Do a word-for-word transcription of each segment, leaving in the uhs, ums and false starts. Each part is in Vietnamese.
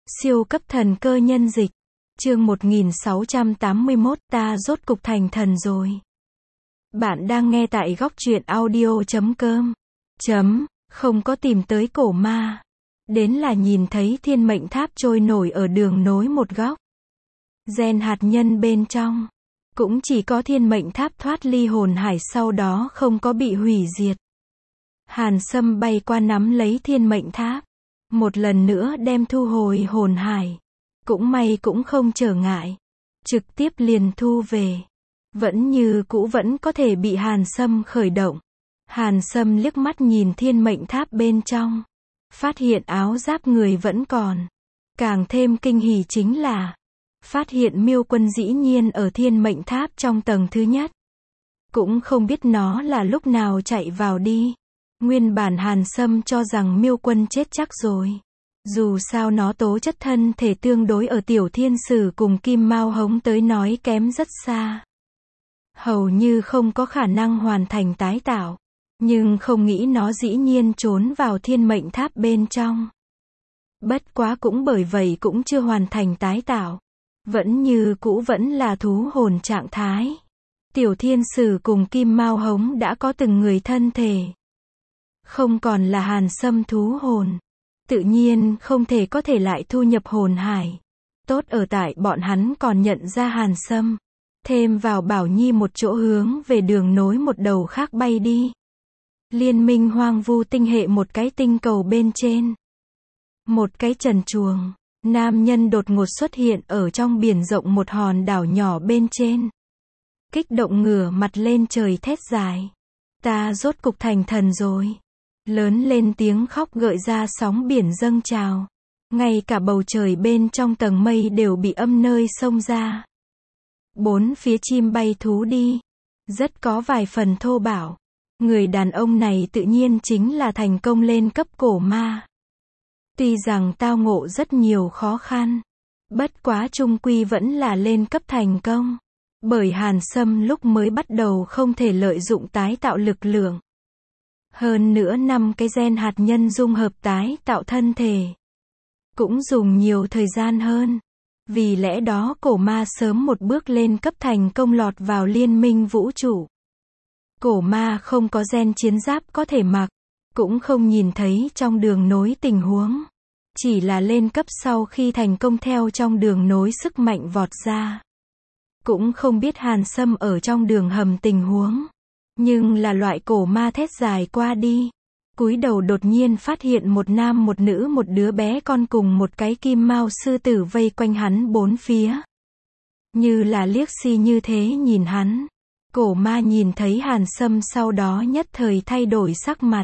Siêu cấp thần cơ nhân dịch. Chương một nghìn sáu trăm tám mươi mốt, ta rốt cục thành thần rồi. Bạn đang nghe tại góc truyện audio chấm com. Chấm, không có tìm tới cổ ma. Đến là nhìn thấy thiên mệnh tháp trôi nổi ở đường nối một góc. Gen hạt nhân bên trong. Cũng chỉ có thiên mệnh tháp thoát ly hồn hải, sau đó không có bị hủy diệt. Hàn Sâm bay qua nắm lấy thiên mệnh tháp. Một lần nữa đem thu hồi hồn hải. Cũng may cũng không trở ngại. Trực tiếp liền thu về. Vẫn như cũ vẫn có thể bị Hàn Sâm khởi động. Hàn Sâm liếc mắt nhìn thiên mệnh tháp bên trong. Phát hiện áo giáp người vẫn còn. Càng thêm kinh hỉ chính là phát hiện Miêu Quân dĩ nhiên ở thiên mệnh tháp trong tầng thứ nhất. Cũng không biết nó là lúc nào chạy vào đi. Nguyên bản Hàn Sâm cho rằng Miêu Quân chết chắc rồi. Dù sao nó tố chất thân thể tương đối ở Tiểu Thiên Sử cùng Kim Mao Hống tới nói kém rất xa. Hầu như không có khả năng hoàn thành tái tạo. Nhưng không nghĩ nó dĩ nhiên trốn vào thiên mệnh tháp bên trong. Bất quá cũng bởi vậy cũng chưa hoàn thành tái tạo. Vẫn như cũ vẫn là thú hồn trạng thái. Tiểu Thiên Sử cùng Kim Mao Hống đã có từng người thân thể. Không còn là Hàn Sâm thú hồn. Tự nhiên không thể có thể lại thu nhập hồn hải. Tốt ở tại bọn hắn còn nhận ra Hàn Sâm. Thêm vào Bảo Nhi một chỗ hướng về đường nối một đầu khác bay đi. Liên minh hoang vu tinh hệ một cái tinh cầu bên trên. Một cái trần truồng. Nam nhân đột ngột xuất hiện ở trong biển rộng một hòn đảo nhỏ bên trên. Kích động ngửa mặt lên trời thét dài. Ta rốt cục thành thần rồi. Lớn lên tiếng khóc gợi ra sóng biển dâng trào. Ngay cả bầu trời bên trong tầng mây đều bị âm nơi xông ra. Bốn phía chim bay thú đi. Rất có vài phần thô bạo. Người đàn ông này tự nhiên chính là thành công lên cấp cổ ma. Tuy rằng tao ngộ rất nhiều khó khăn. Bất quá chung quy vẫn là lên cấp thành công. Bởi Hàn Sâm lúc mới bắt đầu không thể lợi dụng tái tạo lực lượng. Hơn nữa năm cái gen hạt nhân dung hợp tái tạo thân thể. Cũng dùng nhiều thời gian hơn. Vì lẽ đó cổ ma sớm một bước lên cấp thành công lọt vào liên minh vũ trụ. Cổ ma không có gen chiến giáp có thể mặc. Cũng không nhìn thấy trong đường nối tình huống. Chỉ là lên cấp sau khi thành công theo trong đường nối sức mạnh vọt ra. Cũng không biết Hàn Sâm ở trong đường hầm tình huống. Nhưng là loại cổ ma thét dài qua đi. Cúi đầu đột nhiên phát hiện một nam một nữ một đứa bé con cùng một cái kim mao sư tử vây quanh hắn bốn phía. Như là liếc xi như thế nhìn hắn. Cổ ma nhìn thấy Hàn Sâm sau đó nhất thời thay đổi sắc mặt.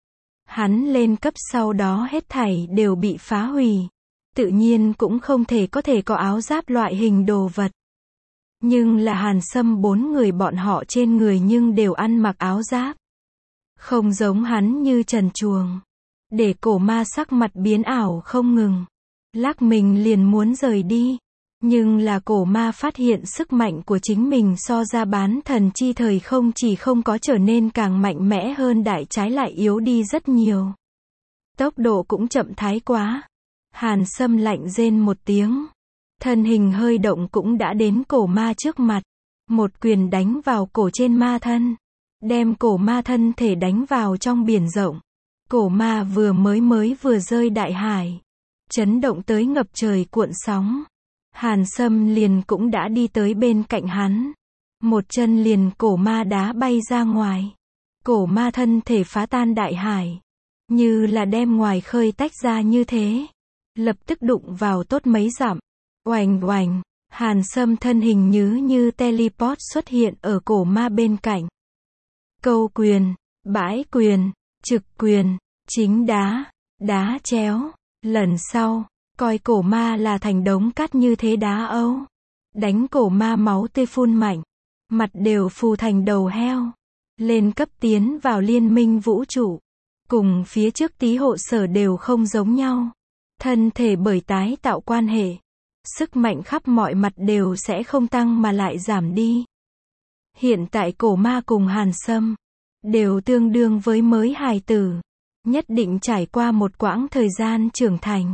Hắn lên cấp sau đó hết thảy đều bị phá hủy. Tự nhiên cũng không thể có thể có áo giáp loại hình đồ vật. Nhưng là Hàn Sâm bốn người bọn họ trên người nhưng đều ăn mặc áo giáp. Không giống hắn như trần truồng. Để cổ ma sắc mặt biến ảo không ngừng. Lắc mình liền muốn rời đi. Nhưng là cổ ma phát hiện sức mạnh của chính mình so ra bán thần chi thời không chỉ không có trở nên càng mạnh mẽ hơn, đại trái lại yếu đi rất nhiều. Tốc độ cũng chậm thái quá. Hàn Sâm lạnh rên một tiếng. Thân hình hơi động cũng đã đến cổ ma trước mặt. Một quyền đánh vào cổ trên ma thân. Đem cổ ma thân thể đánh vào trong biển rộng. Cổ ma vừa mới mới vừa rơi đại hải. Chấn động tới ngập trời cuộn sóng. Hàn Sâm liền cũng đã đi tới bên cạnh hắn. Một chân liền cổ ma đá bay ra ngoài. Cổ ma thân thể phá tan đại hải. Như là đem ngoài khơi tách ra như thế. Lập tức đụng vào tốt mấy dặm. Oành oành. Hàn Sâm thân hình như như teleport xuất hiện ở cổ ma bên cạnh. Câu quyền, bãi quyền, trực quyền, chính đá, đá chéo. Lần sau, coi cổ ma là thành đống cát như thế đá âu. Đánh cổ ma máu tươi phun mạnh. Mặt đều phù thành đầu heo. Lên cấp tiến vào liên minh vũ trụ. Cùng phía trước tí hộ sở đều không giống nhau. Thân thể bởi tái tạo quan hệ. Sức mạnh khắp mọi mặt đều sẽ không tăng mà lại giảm đi. Hiện tại cổ ma cùng Hàn Sâm đều tương đương với mới hài tử. Nhất định trải qua một quãng thời gian trưởng thành.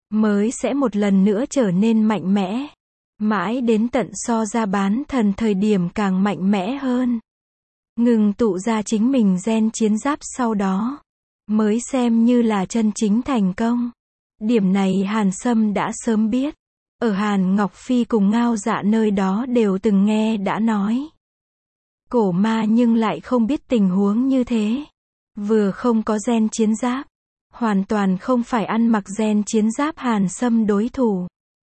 mới sẽ một lần nữa trở nên mạnh mẽ. Mãi đến tận so ra bán thần thời điểm càng mạnh mẽ hơn. Ngừng tụ ra chính mình gen chiến giáp sau đó. Mới xem như là chân chính thành công. Điểm này Hàn Sâm đã sớm biết. Ở Hàn Ngọc Phi cùng Ngao Dạ nơi đó đều từng nghe đã nói. Cổ ma nhưng lại không biết tình huống như thế. Vừa không có gen chiến giáp. Hoàn toàn không phải ăn mặc gen chiến giáp Hàn Sâm đối thủ.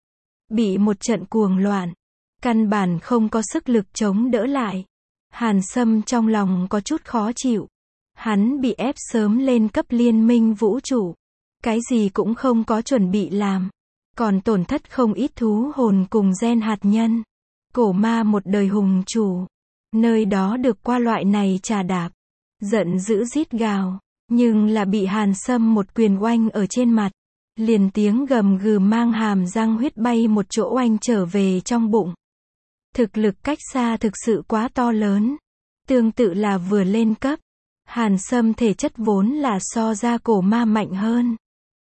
Bị một trận cuồng loạn. Căn bản không có sức lực chống đỡ lại. Hàn Sâm trong lòng có chút khó chịu. Hắn bị ép sớm lên cấp liên minh vũ trụ. Cái gì cũng không có chuẩn bị làm. Còn tổn thất không ít thú hồn cùng gen hạt nhân. Cổ ma một đời hùng chủ. Nơi đó được qua loại này trà đạp. Giận dữ rít gào. Nhưng là bị Hàn Sâm một quyền oanh ở trên mặt. Liền tiếng gầm gừ mang hàm răng huyết bay một chỗ oanh trở về trong bụng. Thực lực cách xa thực sự quá to lớn. Tương tự là vừa lên cấp. Hàn Sâm thể chất vốn là so ra cổ ma mạnh hơn.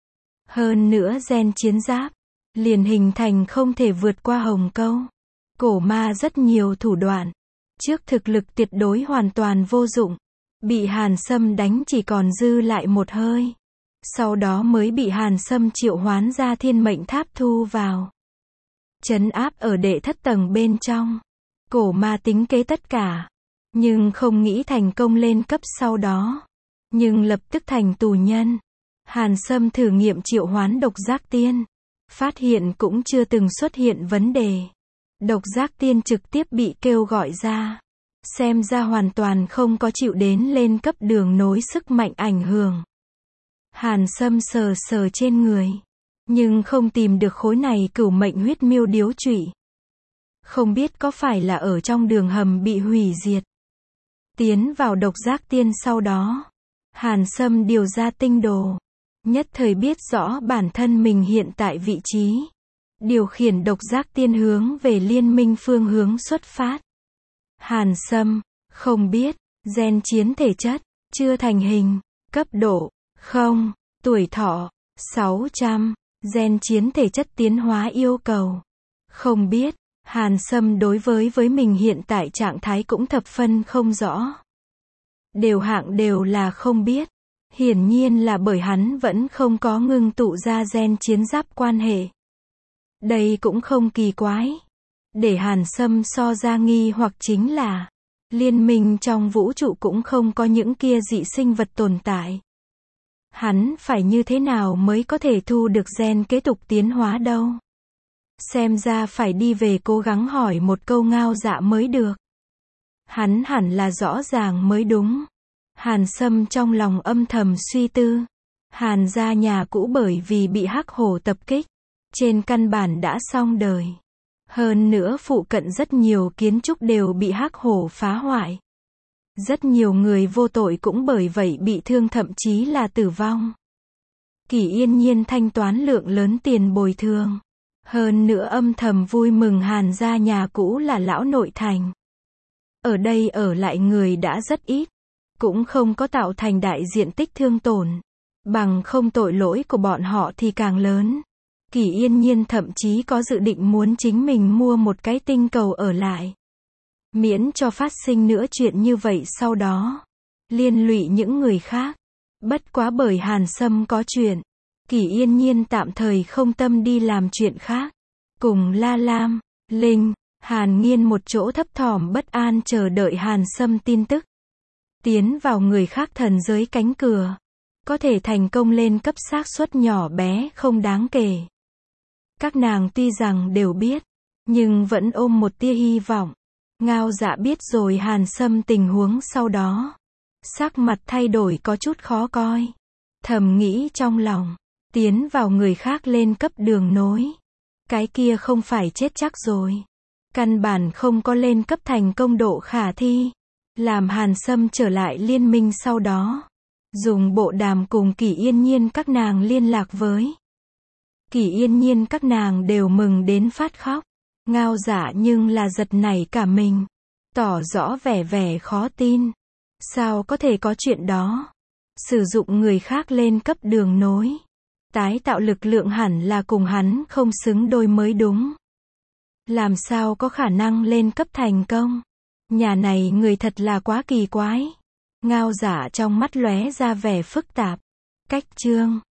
Hơn nữa gen chiến giáp. Liền hình thành không thể vượt qua hồng câu. Cổ ma rất nhiều thủ đoạn. Trước thực lực tuyệt đối hoàn toàn vô dụng. Bị Hàn Sâm đánh chỉ còn dư lại một hơi. Sau đó mới bị Hàn Sâm triệu hoán ra thiên mệnh tháp thu vào. Trấn áp ở đệ thất tầng bên trong. Cổ ma tính kế tất cả. Nhưng không nghĩ thành công lên cấp sau đó. Nhưng lập tức thành tù nhân. Hàn Sâm thử nghiệm triệu hoán độc giác tiên. Phát hiện cũng chưa từng xuất hiện vấn đề. Độc giác tiên trực tiếp bị kêu gọi ra. Xem ra hoàn toàn không có chịu đến lên cấp đường nối sức mạnh ảnh hưởng. Hàn Sâm sờ sờ trên người. Nhưng không tìm được khối này cửu mệnh huyết miêu điếu trụy. Không biết có phải là ở trong đường hầm bị hủy diệt. Tiến vào độc giác tiên sau đó. Hàn Sâm điều ra tinh đồ. Nhất thời biết rõ bản thân mình hiện tại vị trí. Điều khiển độc giác tiên hướng về liên minh phương hướng xuất phát. Hàn Sâm, không biết, gen chiến thể chất, chưa thành hình, cấp độ, không, tuổi thọ, sáu trăm, gen chiến thể chất tiến hóa yêu cầu. Không biết, Hàn Sâm đối với với mình hiện tại trạng thái cũng thập phân không rõ. Đều hạng đều là không biết. Hiển nhiên là bởi hắn vẫn không có ngưng tụ ra gen chiến giáp quan hệ. Đây cũng không kỳ quái. Để Hàn Sâm so ra nghi hoặc chính là liên minh trong vũ trụ cũng không có những kia dị sinh vật tồn tại. Hắn phải như thế nào mới có thể thu được gen kế tục tiến hóa đâu? Xem ra phải đi về cố gắng hỏi một câu Ngao Dạ mới được. Hắn hẳn là rõ ràng mới đúng. Hàn Sâm trong lòng âm thầm suy tư. Hàn gia nhà cũ bởi vì bị hắc hổ tập kích. Trên căn bản đã xong đời. Hơn nữa phụ cận rất nhiều kiến trúc đều bị hắc hổ phá hoại. Rất nhiều người vô tội cũng bởi vậy bị thương thậm chí là tử vong. Kỷ Yên Nhiên thanh toán lượng lớn tiền bồi thường. Hơn nữa âm thầm vui mừng Hàn gia nhà cũ là lão nội thành. Ở đây ở lại người đã rất ít. Cũng không có tạo thành đại diện tích thương tổn. Bằng không tội lỗi của bọn họ thì càng lớn. Kỷ Yên Nhiên thậm chí có dự định muốn chính mình mua một cái tinh cầu ở lại. Miễn cho phát sinh nữa chuyện như vậy sau đó. Liên lụy những người khác. Bất quá bởi Hàn Sâm có chuyện. Kỷ Yên Nhiên tạm thời không tâm đi làm chuyện khác. Cùng La Lam, Linh, Hàn Nghiên một chỗ thấp thỏm bất an chờ đợi Hàn Sâm tin tức. Tiến vào người khác thần giới cánh cửa. Có thể thành công lên cấp xác suất nhỏ bé không đáng kể. Các nàng tuy rằng đều biết. Nhưng vẫn ôm một tia hy vọng. Ngao Dạ biết rồi Hàn Sâm tình huống sau đó. Sắc mặt thay đổi có chút khó coi. Thầm nghĩ trong lòng. Tiến vào người khác lên cấp đường nối. Cái kia không phải chết chắc rồi. Căn bản không có lên cấp thành công độ khả thi. Làm Hàn Sâm trở lại liên minh sau đó. Dùng bộ đàm cùng Kỷ Yên Nhiên các nàng liên lạc với. Kỷ Yên Nhiên các nàng đều mừng đến phát khóc. Ngao Dạ nhưng là giật nảy cả mình. Tỏ rõ vẻ vẻ khó tin. Sao có thể có chuyện đó? Sử dụng người khác lên cấp đường nối. Tái tạo lực lượng hẳn là cùng hắn không xứng đôi mới đúng. Làm sao có khả năng lên cấp thành công? Nhà này người thật là quá kỳ quái. Ngao Giả trong mắt lóe ra vẻ phức tạp. Cách chương